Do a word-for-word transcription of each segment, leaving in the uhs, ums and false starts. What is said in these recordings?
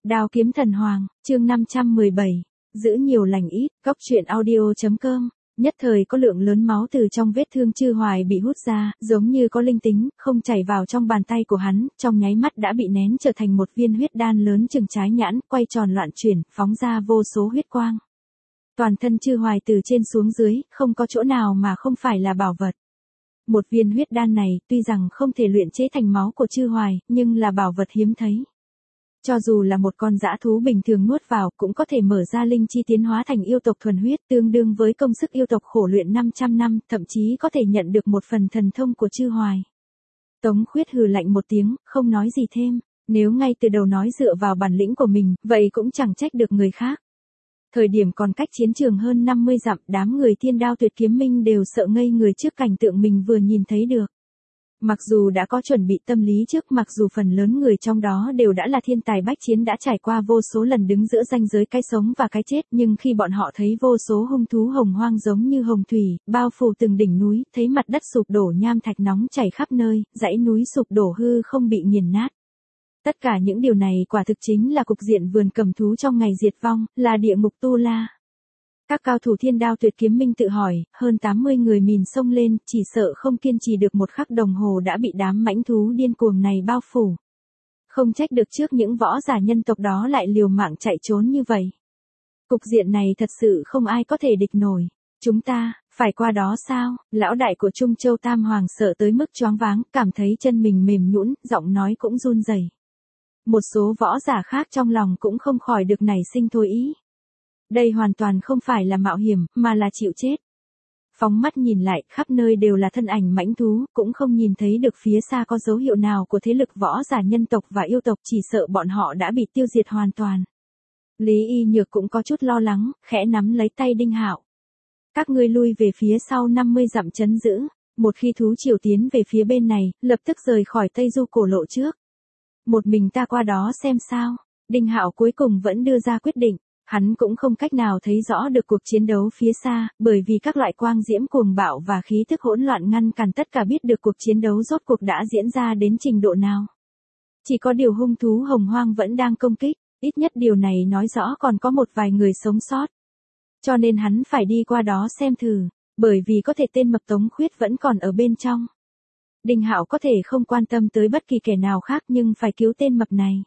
Đao kiếm thần hoàng, chương năm trăm mười bảy, giữ nhiều lành ít, góc truyện audio.com. Nhất thời có lượng lớn máu từ trong vết thương Chư Hoài bị hút ra, giống như có linh tính, không chảy vào trong bàn tay của hắn, trong nháy mắt đã bị nén trở thành một viên huyết đan lớn chừng trái nhãn, quay tròn loạn chuyển, phóng ra vô số huyết quang. Toàn thân Chư Hoài từ trên xuống dưới, không có chỗ nào mà không phải là bảo vật. Một viên huyết đan này, tuy rằng không thể luyện chế thành máu của Chư Hoài, nhưng là bảo vật hiếm thấy. Cho dù là một con dã thú bình thường nuốt vào, cũng có thể mở ra linh chi tiến hóa thành yêu tộc thuần huyết, tương đương với công sức yêu tộc khổ luyện năm trăm năm, thậm chí có thể nhận được một phần thần thông của Chư Hoài. Tống Khuyết hừ lạnh một tiếng, không nói gì thêm, nếu ngay từ đầu nói dựa vào bản lĩnh của mình, vậy cũng chẳng trách được người khác. Thời điểm còn cách chiến trường hơn năm mươi dặm, đám người Thiên Đao Tuyệt Kiếm Minh đều sợ ngây người trước cảnh tượng mình vừa nhìn thấy được. Mặc dù đã có chuẩn bị tâm lý trước, mặc dù phần lớn người trong đó đều đã là thiên tài bách chiến đã trải qua vô số lần đứng giữa ranh giới cái sống và cái chết, nhưng khi bọn họ thấy vô số hung thú hồng hoang giống như hồng thủy, bao phủ từng đỉnh núi, thấy mặt đất sụp đổ nham thạch nóng chảy khắp nơi, dãy núi sụp đổ hư không bị nghiền nát. Tất cả những điều này quả thực chính là cục diện vườn cầm thú trong ngày diệt vong, là địa ngục tu la. Các cao thủ Thiên Đao Tuyệt Kiếm Minh tự hỏi, hơn tám mươi người mìn xông lên, chỉ sợ không kiên trì được một khắc đồng hồ đã bị đám mãnh thú điên cuồng này bao phủ. Không trách được trước những võ giả nhân tộc đó lại liều mạng chạy trốn như vậy. Cục diện này thật sự không ai có thể địch nổi. Chúng ta, phải qua đó sao? Lão đại của Trung Châu Tam Hoàng sợ tới mức choáng váng, cảm thấy chân mình mềm nhũn, giọng nói cũng run rẩy. Một số võ giả khác trong lòng cũng không khỏi được nảy sinh thôi ý. Đây hoàn toàn không phải là mạo hiểm, mà là chịu chết. Phóng mắt nhìn lại, khắp nơi đều là thân ảnh mãnh thú, cũng không nhìn thấy được phía xa có dấu hiệu nào của thế lực võ giả nhân tộc và yêu tộc, chỉ sợ bọn họ đã bị tiêu diệt hoàn toàn. Lý Y Nhược cũng có chút lo lắng, khẽ nắm lấy tay Đinh Hạo. Các ngươi lui về phía sau năm mươi dặm trấn giữ, một khi thú triều tiến về phía bên này, lập tức rời khỏi Tây Du cổ lộ trước. Một mình ta qua đó xem sao. Đinh Hạo cuối cùng vẫn đưa ra quyết định. Hắn cũng không cách nào thấy rõ được cuộc chiến đấu phía xa, bởi vì các loại quang diễm cuồng bạo và khí thức hỗn loạn ngăn cản tất cả biết được cuộc chiến đấu rốt cuộc đã diễn ra đến trình độ nào. Chỉ có điều hung thú hồng hoang vẫn đang công kích, ít nhất điều này nói rõ còn có một vài người sống sót. Cho nên hắn phải đi qua đó xem thử, bởi vì có thể tên mập Tống Khuyết vẫn còn ở bên trong. Đinh Hạo có thể không quan tâm tới bất kỳ kẻ nào khác nhưng phải cứu tên mập này.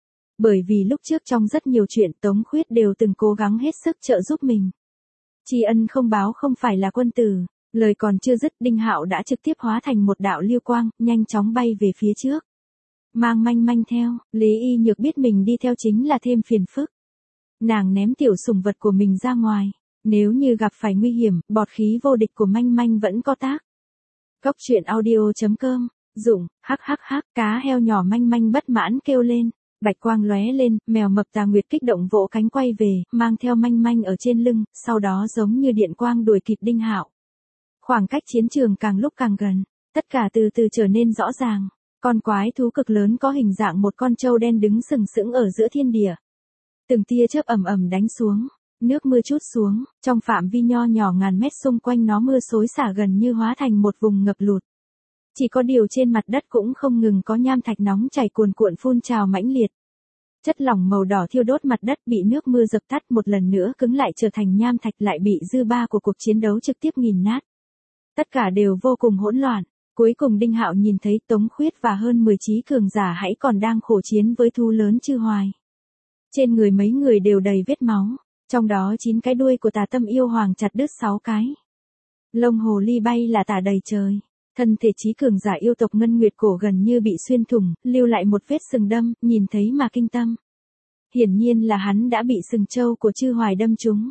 Bởi vì lúc trước trong rất nhiều chuyện Tống Khuyết đều từng cố gắng hết sức trợ giúp mình. Tri ân không báo không phải là quân tử, lời còn chưa dứt Đinh Hạo đã trực tiếp hóa thành một đạo lưu quang, nhanh chóng bay về phía trước. Mang manh manh theo, Lý Y Nhược biết mình đi theo chính là thêm phiền phức. Nàng ném tiểu sủng vật của mình ra ngoài, nếu như gặp phải nguy hiểm, bọt khí vô địch của manh manh vẫn có tác. Góc truyện audio.com, Dụng, hắc hắc hắc, cá heo nhỏ manh manh bất mãn kêu lên. Bạch quang lóe lên, mèo mập Tà Nguyệt kích động vỗ cánh quay về, mang theo manh manh ở trên lưng, sau đó giống như điện quang đuổi kịp Đinh Hạo. Khoảng cách chiến trường càng lúc càng gần, tất cả từ từ trở nên rõ ràng. Con quái thú cực lớn có hình dạng một con trâu đen đứng sừng sững ở giữa thiên địa. Từng tia chớp ầm ầm đánh xuống, nước mưa trút xuống, trong phạm vi nho nhỏ ngàn mét xung quanh nó mưa xối xả gần như hóa thành một vùng ngập lụt. Chỉ có điều trên mặt đất cũng không ngừng có nham thạch nóng chảy cuồn cuộn phun trào mãnh liệt. Chất lỏng màu đỏ thiêu đốt mặt đất bị nước mưa dập tắt một lần nữa cứng lại trở thành nham thạch lại bị dư ba của cuộc chiến đấu trực tiếp nghiền nát. Tất cả đều vô cùng hỗn loạn. Cuối cùng Đinh Hạo nhìn thấy Tống Khuyết và hơn mười trí cường giả hãy còn đang khổ chiến với thú lớn Chư Hoài. Trên người mấy người đều đầy vết máu, trong đó chín cái đuôi của Tà Tâm Yêu Hoàng chặt đứt sáu cái. Lông hồ ly bay là tả đầy trời. Thân thể trí cường giả yêu tộc Ngân Nguyệt cổ gần như bị xuyên thủng, lưu lại một vết sừng đâm, nhìn thấy mà kinh tâm. Hiển nhiên là hắn đã bị sừng trâu của Chư Hoài đâm trúng.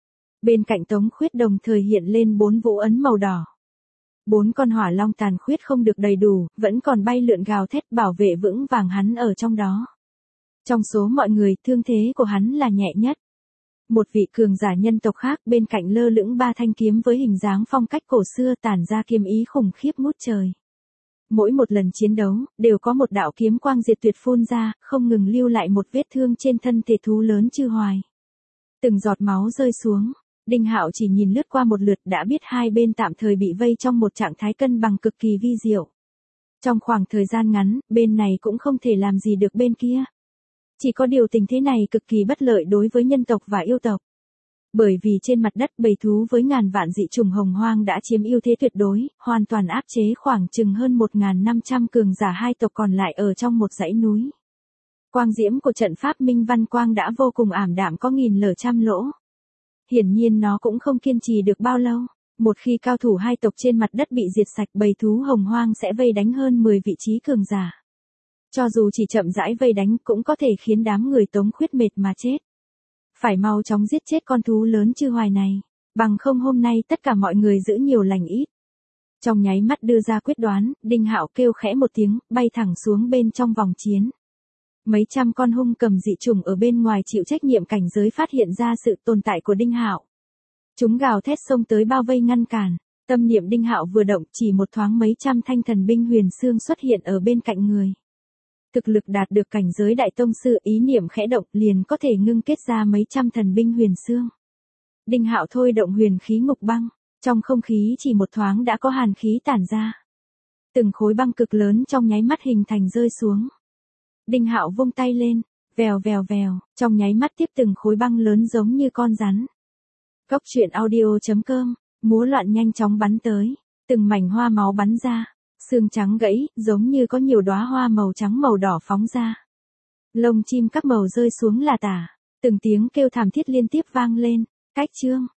Bên cạnh Tống Khuyết đồng thời hiện lên bốn vũ ấn màu đỏ. Bốn con hỏa long tàn khuyết không được đầy đủ, vẫn còn bay lượn gào thét bảo vệ vững vàng hắn ở trong đó. Trong số mọi người, thương thế của hắn là nhẹ nhất. Một vị cường giả nhân tộc khác bên cạnh lơ lửng ba thanh kiếm với hình dáng phong cách cổ xưa tản ra kiếm ý khủng khiếp ngút trời. Mỗi một lần chiến đấu, đều có một đạo kiếm quang diệt tuyệt phun ra, không ngừng lưu lại một vết thương trên thân thể thú lớn Chư Hoài. Từng giọt máu rơi xuống, Đinh Hạo chỉ nhìn lướt qua một lượt đã biết hai bên tạm thời bị vây trong một trạng thái cân bằng cực kỳ vi diệu. Trong khoảng thời gian ngắn, bên này cũng không thể làm gì được bên kia. Chỉ có điều tình thế này cực kỳ bất lợi đối với nhân tộc và yêu tộc. Bởi vì trên mặt đất bầy thú với ngàn vạn dị chủng hồng hoang đã chiếm ưu thế tuyệt đối, hoàn toàn áp chế khoảng chừng hơn một nghìn năm trăm cường giả hai tộc còn lại ở trong một dãy núi. Quang diễm của trận pháp Minh Văn Quang đã vô cùng ảm đạm có nghìn lở trăm lỗ. Hiển nhiên nó cũng không kiên trì được bao lâu. Một khi cao thủ hai tộc trên mặt đất bị diệt sạch, bầy thú hồng hoang sẽ vây đánh hơn mười vị trí cường giả. Cho dù chỉ chậm rãi vây đánh cũng có thể khiến đám người Tống Khuyết mệt mà chết. Phải mau chóng giết chết con thú lớn chư hoài này, bằng không hôm nay tất cả mọi người giữ nhiều lành ít. Trong nháy mắt đưa ra quyết đoán, Đinh Hạo kêu khẽ một tiếng, bay thẳng xuống bên trong vòng chiến. Mấy trăm con hung cầm dị chủng ở bên ngoài chịu trách nhiệm cảnh giới phát hiện ra sự tồn tại của Đinh Hạo. Chúng gào thét xông tới bao vây ngăn cản. Tâm niệm Đinh Hạo vừa động, chỉ một thoáng mấy trăm thanh thần binh huyền xương xuất hiện ở bên cạnh người. Thực lực đạt được cảnh giới đại tông sư, ý niệm khẽ động liền có thể ngưng kết ra mấy trăm thần binh huyền xương. Đinh Hạo thôi động huyền khí ngục băng, trong không khí chỉ một thoáng đã có hàn khí tản ra. Từng khối băng cực lớn trong nháy mắt hình thành rơi xuống. Đinh Hạo vung tay lên, vèo vèo vèo, trong nháy mắt tiếp từng khối băng lớn giống như con rắn. Cốc truyện audio chấm com, múa loạn nhanh chóng bắn tới, từng mảnh hoa máu bắn ra, xương trắng gãy, giống như có nhiều đóa hoa màu trắng màu đỏ phóng ra. Lông chim các màu rơi xuống là tả, từng tiếng kêu thảm thiết liên tiếp vang lên, cách chương.